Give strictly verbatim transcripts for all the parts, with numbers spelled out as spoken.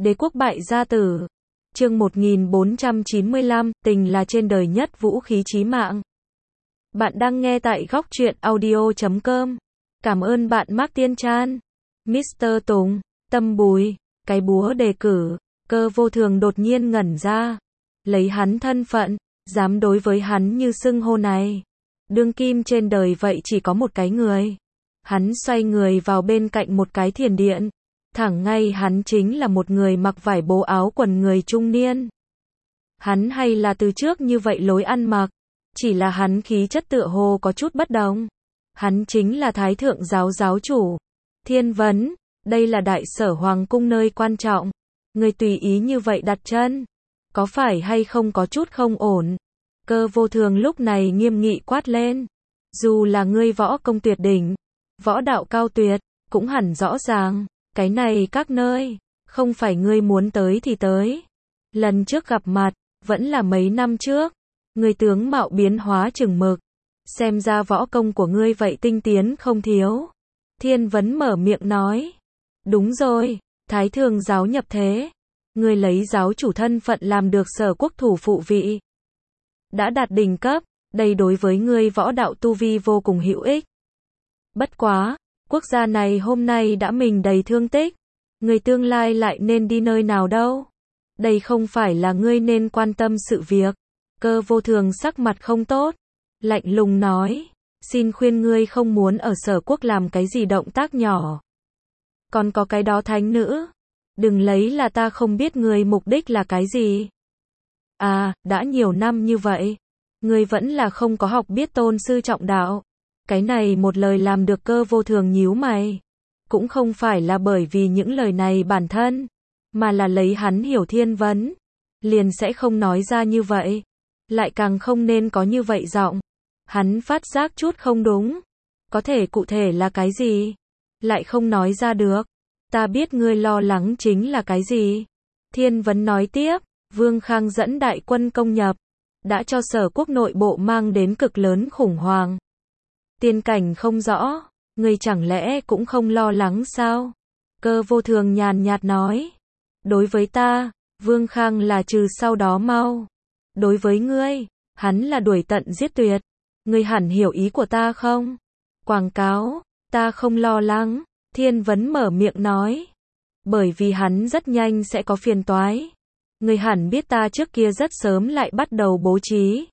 Đế quốc bại gia tử. Chương một nghìn bốn trăm chín mươi lăm, tình là trên đời nhất vũ khí chí mạng. Bạn đang nghe tại góc truyện audio chấm com. Cảm ơn bạn Mark Tiên Chan. mít tơ Tùng, Tâm Bùi, cái búa đề cử. Cơ Vô Thường đột nhiên ngẩn ra. Lấy hắn thân phận, dám đối với hắn như xưng hô này. Đương kim trên đời vậy chỉ có một cái người. Hắn xoay người vào bên cạnh một cái thiền điện. Thẳng ngay hắn chính là một người mặc vải bố áo quần người trung niên. Hắn hay là từ trước như vậy lối ăn mặc. Chỉ là hắn khí chất tựa hồ có chút bất đồng. Hắn chính là Thái Thượng giáo giáo chủ. Thiên Vấn, đây là đại sở hoàng cung nơi quan trọng. Người tùy ý như vậy đặt chân. Có phải hay không có chút không ổn? Cơ Vô Thường lúc này nghiêm nghị quát lên. Dù là ngươi võ công tuyệt đỉnh, võ đạo cao tuyệt, cũng hẳn rõ ràng. Cái này các nơi, không phải ngươi muốn tới thì tới. Lần trước gặp mặt, vẫn là mấy năm trước. Ngươi tướng mạo biến hóa chừng mực. Xem ra võ công của ngươi vậy tinh tiến không thiếu. Thiên Vấn mở miệng nói. Đúng rồi, Thái Thượng giáo nhập thế. Ngươi lấy giáo chủ thân phận làm được sở quốc thủ phụ vị. Đã đạt đỉnh cấp, đây đối với ngươi võ đạo tu vi vô cùng hữu ích. Bất quá, quốc gia này hôm nay đã mình đầy thương tích. Người tương lai lại nên đi nơi nào đâu? Đây không phải là ngươi nên quan tâm sự việc. Cơ Vô Thường sắc mặt không tốt. Lạnh lùng nói. Xin khuyên ngươi không muốn ở sở quốc làm cái gì động tác nhỏ. Còn có cái đó thánh nữ. Đừng lấy là ta không biết ngươi mục đích là cái gì. À, đã nhiều năm như vậy. Ngươi vẫn là không có học biết tôn sư trọng đạo. Cái này một lời làm được Cơ Vô Thường nhíu mày. Cũng không phải là bởi vì những lời này bản thân, mà là lấy hắn hiểu Thiên Vấn. Liền sẽ không nói ra như vậy. Lại càng không nên có như vậy giọng. Hắn phát giác chút không đúng. Có thể cụ thể là cái gì? Lại không nói ra được. Ta biết ngươi lo lắng chính là cái gì? Thiên Vấn nói tiếp. Vương Khang dẫn đại quân công nhập. Đã cho sở quốc nội bộ mang đến cực lớn khủng hoảng. Tiên cảnh không rõ. Ngươi chẳng lẽ cũng không lo lắng sao? Cơ Vô Thường nhàn nhạt nói. Đối với ta, Vương Khang là trừ sau đó mau. Đối với ngươi, hắn là đuổi tận giết tuyệt. Ngươi hẳn hiểu ý của ta không? Quảng cáo, ta không lo lắng. Thiên Vấn mở miệng nói. Bởi vì hắn rất nhanh sẽ có phiền toái. Ngươi hẳn biết ta trước kia rất sớm lại bắt đầu bố trí.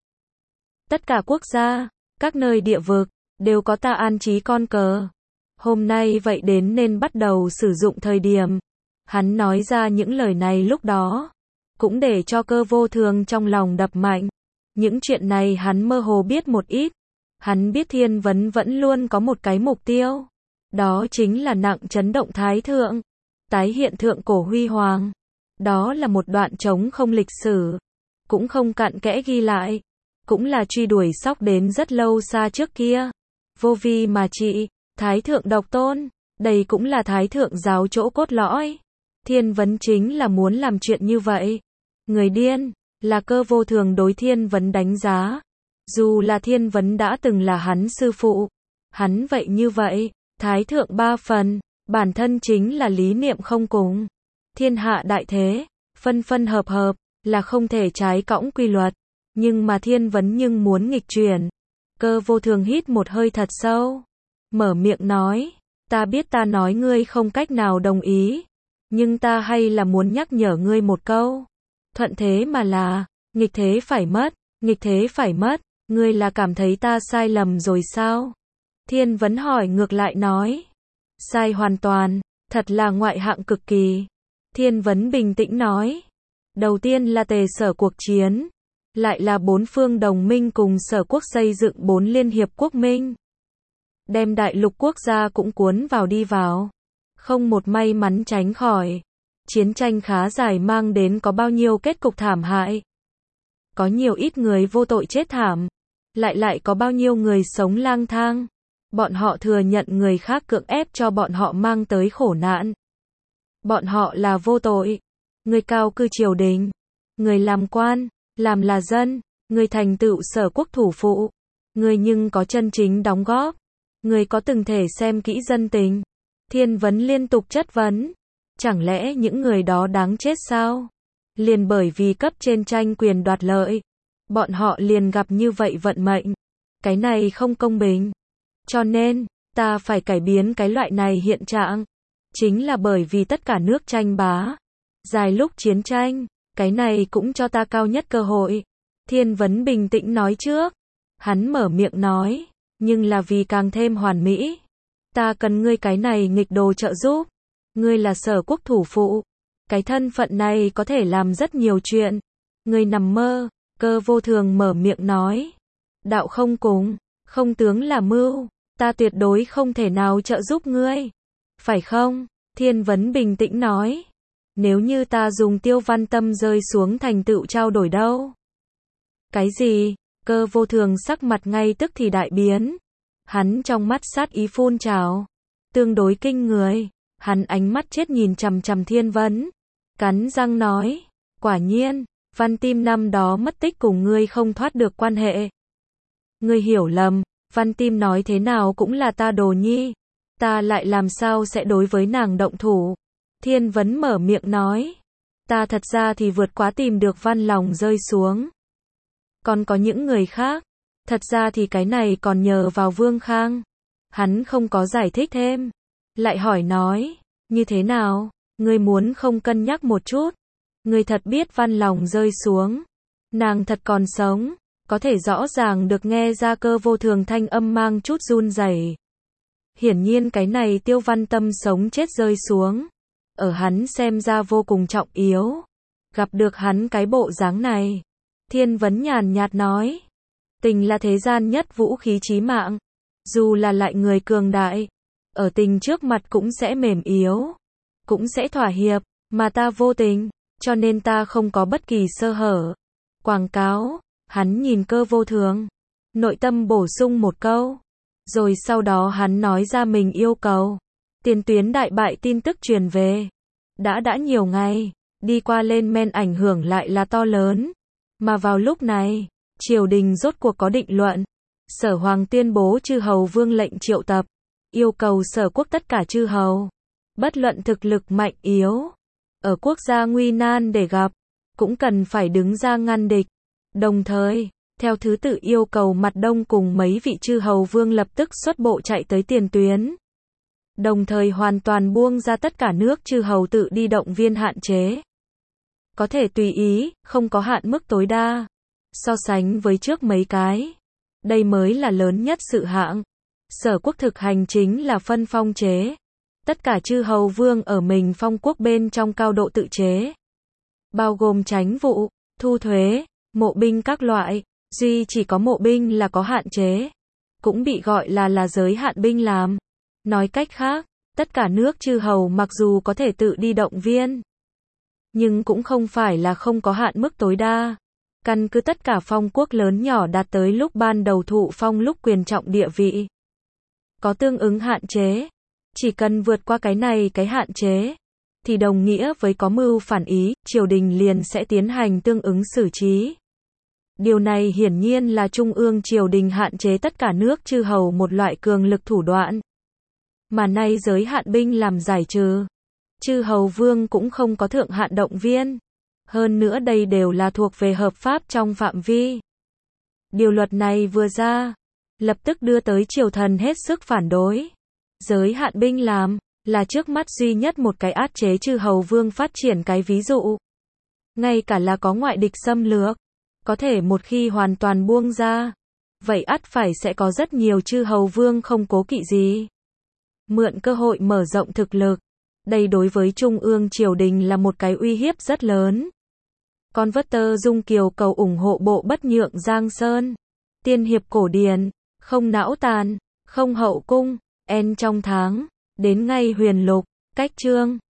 Tất cả quốc gia, các nơi địa vực, đều có ta an trí con cờ. Hôm nay vậy đến nên bắt đầu sử dụng thời điểm. Hắn nói ra những lời này lúc đó. Cũng để cho Cơ Vô Thường trong lòng đập mạnh. Những chuyện này hắn mơ hồ biết một ít. Hắn biết Thiên Vấn vẫn luôn có một cái mục tiêu. Đó chính là nặng chấn động Thái Thượng. Tái hiện thượng cổ huy hoàng. Đó là một đoạn trống không lịch sử. Cũng không cặn kẽ ghi lại. Cũng là truy đuổi sóc đến rất lâu xa trước kia. Vô vi mà trị, Thái Thượng độc tôn. Đây cũng là Thái Thượng giáo chỗ cốt lõi. Thiên Vấn chính là muốn làm chuyện như vậy. Người điên, là Cơ Vô Thường đối Thiên Vấn đánh giá. Dù là Thiên Vấn đã từng là hắn sư phụ. Hắn vậy như vậy, Thái Thượng ba phần, bản thân chính là lý niệm không cùng. Thiên hạ đại thế, phân phân hợp hợp, là không thể trái cõng quy luật. Nhưng mà Thiên Vấn nhưng muốn nghịch chuyển. Cơ Vô Thường hít một hơi thật sâu. Mở miệng nói. Ta biết ta nói ngươi không cách nào đồng ý. Nhưng ta hay là muốn nhắc nhở ngươi một câu. Thuận thế mà là, nghịch thế phải mất, nghịch thế phải mất. Ngươi là cảm thấy ta sai lầm rồi sao? Thiên Vấn hỏi ngược lại nói. Sai hoàn toàn, thật là ngoại hạng cực kỳ. Thiên Vấn bình tĩnh nói. Đầu tiên là tề sở cuộc chiến. Lại là bốn phương đồng minh cùng sở quốc xây dựng bốn liên hiệp quốc minh. Đem đại lục quốc gia cũng cuốn vào đi vào. Không một may mắn tránh khỏi. Chiến tranh khá dài mang đến có bao nhiêu kết cục thảm hại. Có nhiều ít người vô tội chết thảm. Lại lại có bao nhiêu người sống lang thang. Bọn họ thừa nhận người khác cưỡng ép cho bọn họ mang tới khổ nạn. Bọn họ là vô tội. Người cao cư triều đình. Người làm quan. Làm là dân, người thành tựu sở quốc thủ phụ, người nhưng có chân chính đóng góp, người có từng thể xem kỹ dân tình. Thiên Vấn liên tục chất vấn, Chẳng lẽ những người đó đáng chết sao? Liền bởi vì cấp trên tranh quyền đoạt lợi, bọn họ liền gặp như vậy vận mệnh. Cái này không công bình. Cho nên, ta phải cải biến cái loại này hiện trạng. Chính là bởi vì tất cả nước tranh bá. Dài lúc chiến tranh, cái này cũng cho ta cao nhất cơ hội. Thiên Vấn bình tĩnh nói trước. Hắn mở miệng nói, nhưng là vì càng thêm hoàn mỹ. Ta cần ngươi cái này nghịch đồ trợ giúp. Ngươi là Sở Quốc thủ phụ. Cái thân phận này có thể làm rất nhiều chuyện. Ngươi nằm mơ, Cơ Vô Thường mở miệng nói. Đạo không cùng, không tướng là mưu, ta tuyệt đối không thể nào trợ giúp ngươi. Phải không? Thiên Vấn bình tĩnh nói. Nếu như ta dùng Tiêu Văn Tâm rơi xuống thành tựu trao đổi đâu? Cái gì? Cơ Vô Thường sắc mặt ngay tức thì đại biến. Hắn trong mắt sát ý phun trào. Tương đối kinh người. Hắn ánh mắt chết nhìn chằm chằm Thiên Vấn. Cắn răng nói. Quả nhiên, Văn Tim năm đó mất tích cùng ngươi không thoát được quan hệ. Ngươi hiểu lầm, Văn Tim nói thế nào cũng là ta đồ nhi. Ta lại làm sao sẽ đối với nàng động thủ. Thiên Vấn mở miệng nói. Ta thật ra thì vượt quá tìm được Văn Lòng rơi xuống. Còn có những người khác. Thật ra thì cái này còn nhờ vào Vương Khang. Hắn không có giải thích thêm. Lại hỏi nói. Như thế nào? Ngươi muốn không cân nhắc một chút. Ngươi thật biết Văn Lòng rơi xuống. Nàng thật còn sống. Có thể rõ ràng được nghe ra Cơ Vô Thường thanh âm mang chút run rẩy. Hiển nhiên cái này Tiêu Văn Tâm sống chết rơi xuống. Ở hắn xem ra vô cùng trọng yếu. Gặp được hắn cái bộ dáng này. Thiên Vấn nhàn nhạt nói. Tình là thế gian nhất vũ khí chí mạng. Dù là lại người cường đại. Ở tình trước mặt cũng sẽ mềm yếu. Cũng sẽ thỏa hiệp. Mà ta vô tình. Cho nên ta không có bất kỳ sơ hở. Quảng cáo. Hắn nhìn Cơ Vô Thường. Nội tâm bổ sung một câu. Rồi sau đó hắn nói ra mình yêu cầu. Tiền tuyến đại bại tin tức truyền về. Đã đã nhiều ngày. Đi qua lên men ảnh hưởng lại là to lớn. Mà vào lúc này, triều đình rốt cuộc có định luận. Sở Hoàng tuyên bố chư hầu vương lệnh triệu tập. Yêu cầu Sở Quốc tất cả chư hầu. Bất luận thực lực mạnh yếu. Ở quốc gia nguy nan để gặp. Cũng cần phải đứng ra ngăn địch. Đồng thời, theo thứ tự yêu cầu Mặt Đông cùng mấy vị chư hầu vương lập tức xuất bộ chạy tới tiền tuyến. Đồng thời hoàn toàn buông ra tất cả nước chư hầu tự đi động viên hạn chế. Có thể tùy ý, không có hạn mức tối đa. So sánh với trước mấy cái. Đây mới là lớn nhất sự hạng. Sở Quốc thực hành chính là phân phong chế. Tất cả chư hầu vương ở mình phong quốc bên trong cao độ tự chế. Bao gồm tránh vụ, thu thuế, mộ binh các loại. Duy chỉ có mộ binh là có hạn chế. Cũng bị gọi là là giới hạn binh làm. Nói cách khác, tất cả nước chư hầu mặc dù có thể tự đi động viên. Nhưng cũng không phải là không có hạn mức tối đa. Căn cứ tất cả phong quốc lớn nhỏ đạt tới lúc ban đầu thụ phong lúc quyền trọng địa vị. Có tương ứng hạn chế. Chỉ cần vượt qua cái này cái hạn chế. Thì đồng nghĩa với có mưu phản ý, triều đình liền sẽ tiến hành tương ứng xử trí. Điều này hiển nhiên là trung ương triều đình hạn chế tất cả nước chư hầu một loại cường lực thủ đoạn. Mà nay giới hạn binh làm giải trừ. Chư hầu vương cũng không có thượng hạn động viên. Hơn nữa đây đều là thuộc về hợp pháp trong phạm vi. Điều luật này vừa ra, lập tức đưa tới triều thần hết sức phản đối. Giới hạn binh làm, là trước mắt duy nhất một cái át chế chư hầu vương phát triển cái ví dụ. Ngay cả là có ngoại địch xâm lược, có thể một khi hoàn toàn buông ra, vậy ắt phải sẽ có rất nhiều chư hầu vương không cố kỵ gì. Mượn cơ hội mở rộng thực lực. Đây đối với trung ương triều đình là một cái uy hiếp rất lớn. Converter Dung Kiều cầu ủng hộ bộ bất nhượng Giang Sơn. Tiên hiệp cổ điển, không não tàn, không hậu cung, en trong tháng, đến ngay huyền lục, cách chương.